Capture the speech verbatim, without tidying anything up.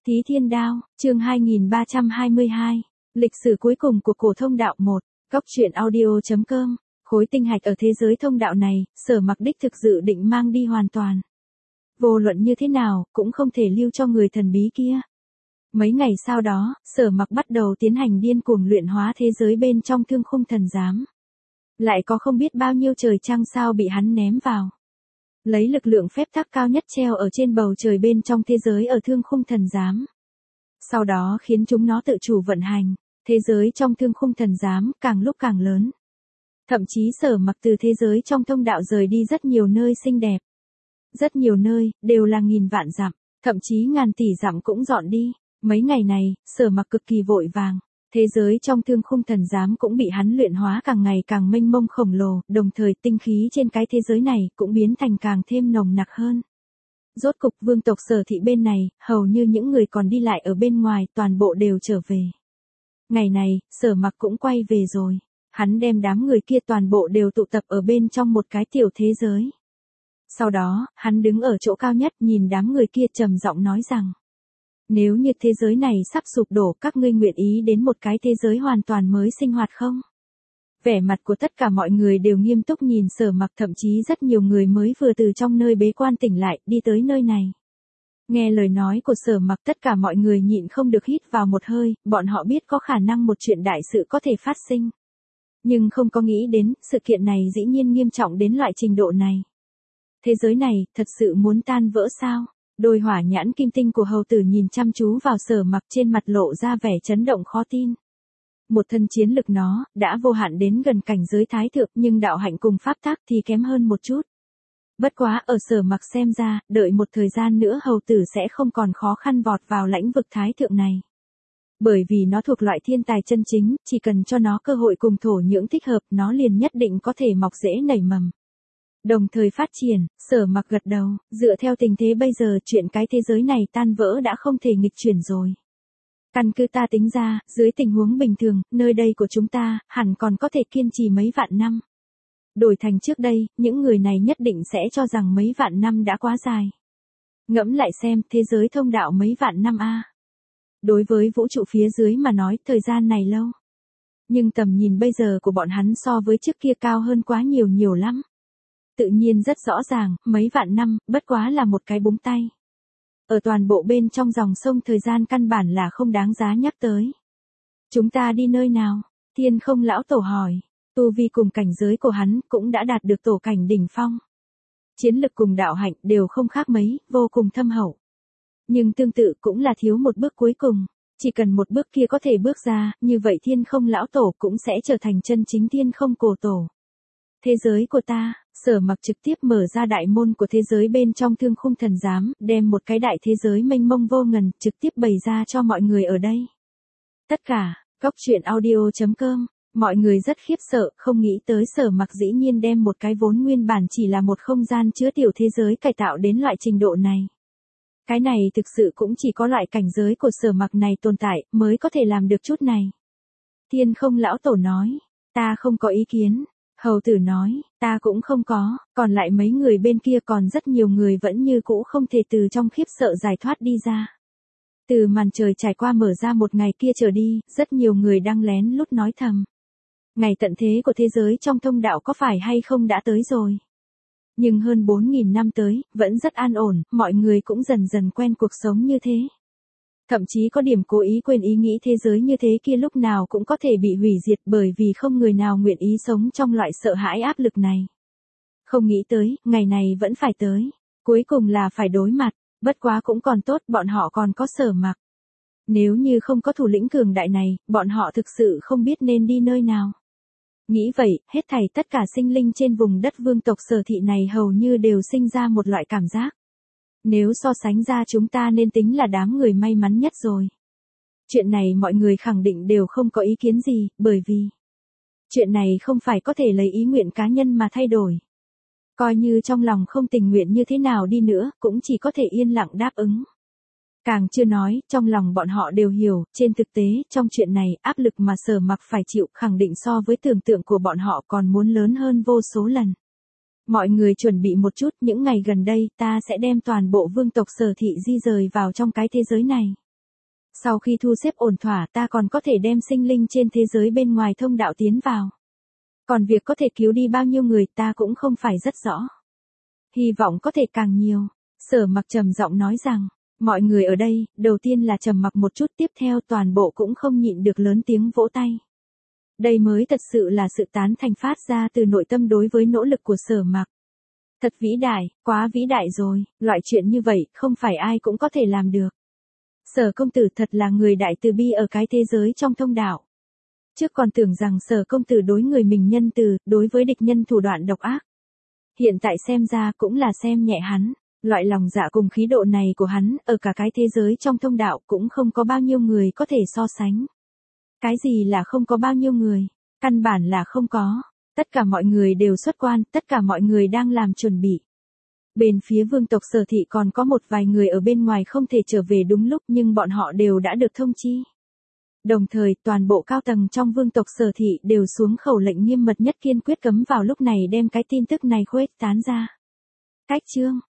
Thí Thiên Đao, chương hai nghìn ba trăm hai mươi hai. Lịch sử cuối cùng của cổ thông đạo một. Góc truyện audio chấm com. Khối tinh hạch ở thế giới thông đạo này, Sở Mặc đích thực dự định mang đi hoàn toàn. Vô luận như thế nào, cũng không thể lưu cho người thần bí kia. Mấy ngày sau đó, Sở Mặc bắt đầu tiến hành điên cuồng luyện hóa thế giới bên trong Thương Khung Thần Giám. Lại có không biết bao nhiêu trời trăng sao bị hắn ném vào. Lấy lực lượng phép tắc cao nhất treo ở trên bầu trời bên trong thế giới ở Thương Khung Thần Giám. Sau đó khiến chúng nó tự chủ vận hành, thế giới trong Thương Khung Thần Giám càng lúc càng lớn. Thậm chí Sở Mặc từ thế giới trong thông đạo rời đi rất nhiều nơi xinh đẹp. Rất nhiều nơi, đều là nghìn vạn dặm, thậm chí ngàn tỷ dặm cũng dọn đi. Mấy ngày này, Sở Mặc cực kỳ vội vàng. Thế giới trong Thương Khung Thần Giám cũng bị hắn luyện hóa càng ngày càng mênh mông khổng lồ, đồng thời tinh khí trên cái thế giới này cũng biến thành càng thêm nồng nặc hơn. Rốt cục vương tộc Sở thị bên này, hầu như những người còn đi lại ở bên ngoài toàn bộ đều trở về. Ngày này, Sở Mặc cũng quay về rồi. Hắn đem đám người kia toàn bộ đều tụ tập ở bên trong một cái tiểu thế giới. Sau đó, hắn đứng ở chỗ cao nhất nhìn đám người kia trầm giọng nói rằng: nếu như thế giới này sắp sụp đổ, các ngươi nguyện ý đến một cái thế giới hoàn toàn mới sinh hoạt không? Vẻ mặt của tất cả mọi người đều nghiêm túc nhìn Sở Mặc, thậm chí rất nhiều người mới vừa từ trong nơi bế quan tỉnh lại, đi tới nơi này. Nghe lời nói của Sở Mặc, tất cả mọi người nhịn không được hít vào một hơi, bọn họ biết có khả năng một chuyện đại sự có thể phát sinh. Nhưng không có nghĩ đến, sự kiện này dĩ nhiên nghiêm trọng đến loại trình độ này. Thế giới này, thật sự muốn tan vỡ sao? Đôi hỏa nhãn kim tinh của hầu tử nhìn chăm chú vào Sở Mặc, trên mặt lộ ra vẻ chấn động khó tin. Một thân chiến lực nó, đã vô hạn đến gần cảnh giới thái thượng, nhưng đạo hạnh cùng pháp tắc thì kém hơn một chút. Bất quá ở Sở Mặc xem ra, đợi một thời gian nữa hầu tử sẽ không còn khó khăn vọt vào lãnh vực thái thượng này. Bởi vì nó thuộc loại thiên tài chân chính, chỉ cần cho nó cơ hội cùng thổ nhưỡng thích hợp, nó liền nhất định có thể mọc rễ nảy mầm. Đồng thời phát triển, Sở Mặc gật đầu, dựa theo tình thế bây giờ, chuyện cái thế giới này tan vỡ đã không thể nghịch chuyển rồi. Căn cứ ta tính ra, dưới tình huống bình thường, nơi đây của chúng ta, hẳn còn có thể kiên trì mấy vạn năm. Đổi thành trước đây, những người này nhất định sẽ cho rằng mấy vạn năm đã quá dài. Ngẫm lại xem, thế giới thông đạo mấy vạn năm a. Đối với vũ trụ phía dưới mà nói, thời gian này lâu. Nhưng tầm nhìn bây giờ của bọn hắn so với trước kia cao hơn quá nhiều nhiều lắm. Tự nhiên rất rõ ràng, mấy vạn năm, bất quá là một cái búng tay. Ở toàn bộ bên trong dòng sông thời gian căn bản là không đáng giá nhắc tới. Chúng ta đi nơi nào? Thiên Không lão tổ hỏi. Tu vi cùng cảnh giới của hắn cũng đã đạt được tổ cảnh đỉnh phong. Chiến lực cùng đạo hạnh đều không khác mấy, vô cùng thâm hậu. Nhưng tương tự cũng là thiếu một bước cuối cùng. Chỉ cần một bước kia có thể bước ra, như vậy Thiên Không lão tổ cũng sẽ trở thành chân chính Thiên Không cổ tổ. Thế giới của ta. Sở Mặc trực tiếp mở ra đại môn của thế giới bên trong Thương Khung Thần Giám, đem một cái đại thế giới mênh mông vô ngần, trực tiếp bày ra cho mọi người ở đây. Tất cả, góc truyện audio chấm com, mọi người rất khiếp sợ, không nghĩ tới Sở Mặc dĩ nhiên đem một cái vốn nguyên bản chỉ là một không gian chứa tiểu thế giới cải tạo đến loại trình độ này. Cái này thực sự cũng chỉ có loại cảnh giới của Sở Mặc này tồn tại, mới có thể làm được chút này. Thiên Không lão tổ nói, ta không có ý kiến. Hầu tử nói, ta cũng không có, còn lại mấy người bên kia còn rất nhiều người vẫn như cũ không thể từ trong khiếp sợ giải thoát đi ra. Từ màn trời trải qua mở ra một ngày kia trở đi, rất nhiều người đang lén lút nói thầm. Ngày tận thế của thế giới trong thông đạo có phải hay không đã tới rồi. Nhưng hơn bốn nghìn năm tới, vẫn rất an ổn, mọi người cũng dần dần quen cuộc sống như thế. Thậm chí có điểm cố ý quên ý nghĩ thế giới như thế kia lúc nào cũng có thể bị hủy diệt, bởi vì không người nào nguyện ý sống trong loại sợ hãi áp lực này. Không nghĩ tới, ngày này vẫn phải tới. Cuối cùng là phải đối mặt, bất quá cũng còn tốt, bọn họ còn có Sở Mặc. Nếu như không có thủ lĩnh cường đại này, bọn họ thực sự không biết nên đi nơi nào. Nghĩ vậy, hết thảy tất cả sinh linh trên vùng đất vương tộc Sở thị này hầu như đều sinh ra một loại cảm giác. Nếu so sánh ra chúng ta nên tính là đám người may mắn nhất rồi. Chuyện này mọi người khẳng định đều không có ý kiến gì, bởi vì chuyện này không phải có thể lấy ý nguyện cá nhân mà thay đổi. Coi như trong lòng không tình nguyện như thế nào đi nữa, cũng chỉ có thể yên lặng đáp ứng. Càng chưa nói, trong lòng bọn họ đều hiểu, trên thực tế, trong chuyện này, áp lực mà Sở Mặc phải chịu khẳng định so với tưởng tượng của bọn họ còn muốn lớn hơn vô số lần. Mọi người chuẩn bị một chút, những ngày gần đây, ta sẽ đem toàn bộ vương tộc Sở thị di rời vào trong cái thế giới này. Sau khi thu xếp ổn thỏa ta còn có thể đem sinh linh trên thế giới bên ngoài thông đạo tiến vào. Còn việc có thể cứu đi bao nhiêu người ta cũng không phải rất rõ. Hy vọng có thể càng nhiều. Sở Mặc trầm giọng nói rằng, mọi người ở đây, đầu tiên là trầm mặc một chút, tiếp theo toàn bộ cũng không nhịn được lớn tiếng vỗ tay. Đây mới thật sự là sự tán thành phát ra từ nội tâm đối với nỗ lực của Sở Mặc. Thật vĩ đại, quá vĩ đại rồi, loại chuyện như vậy không phải ai cũng có thể làm được. Sở công tử thật là người đại từ bi ở cái thế giới trong thông đạo. Trước còn tưởng rằng Sở công tử đối người mình nhân từ, đối với địch nhân thủ đoạn độc ác. Hiện tại xem ra cũng là xem nhẹ hắn, loại lòng dạ cùng khí độ này của hắn, ở cả cái thế giới trong thông đạo cũng không có bao nhiêu người có thể so sánh. Cái gì là không có bao nhiêu người? Căn bản là không có. Tất cả mọi người đều xuất quan, tất cả mọi người đang làm chuẩn bị. Bên phía vương tộc Sở thị còn có một vài người ở bên ngoài không thể trở về đúng lúc nhưng bọn họ đều đã được thông chi. Đồng thời toàn bộ cao tầng trong vương tộc Sở thị đều xuống khẩu lệnh nghiêm mật nhất kiên quyết cấm vào lúc này đem cái tin tức này khuếch tán ra. Cách chương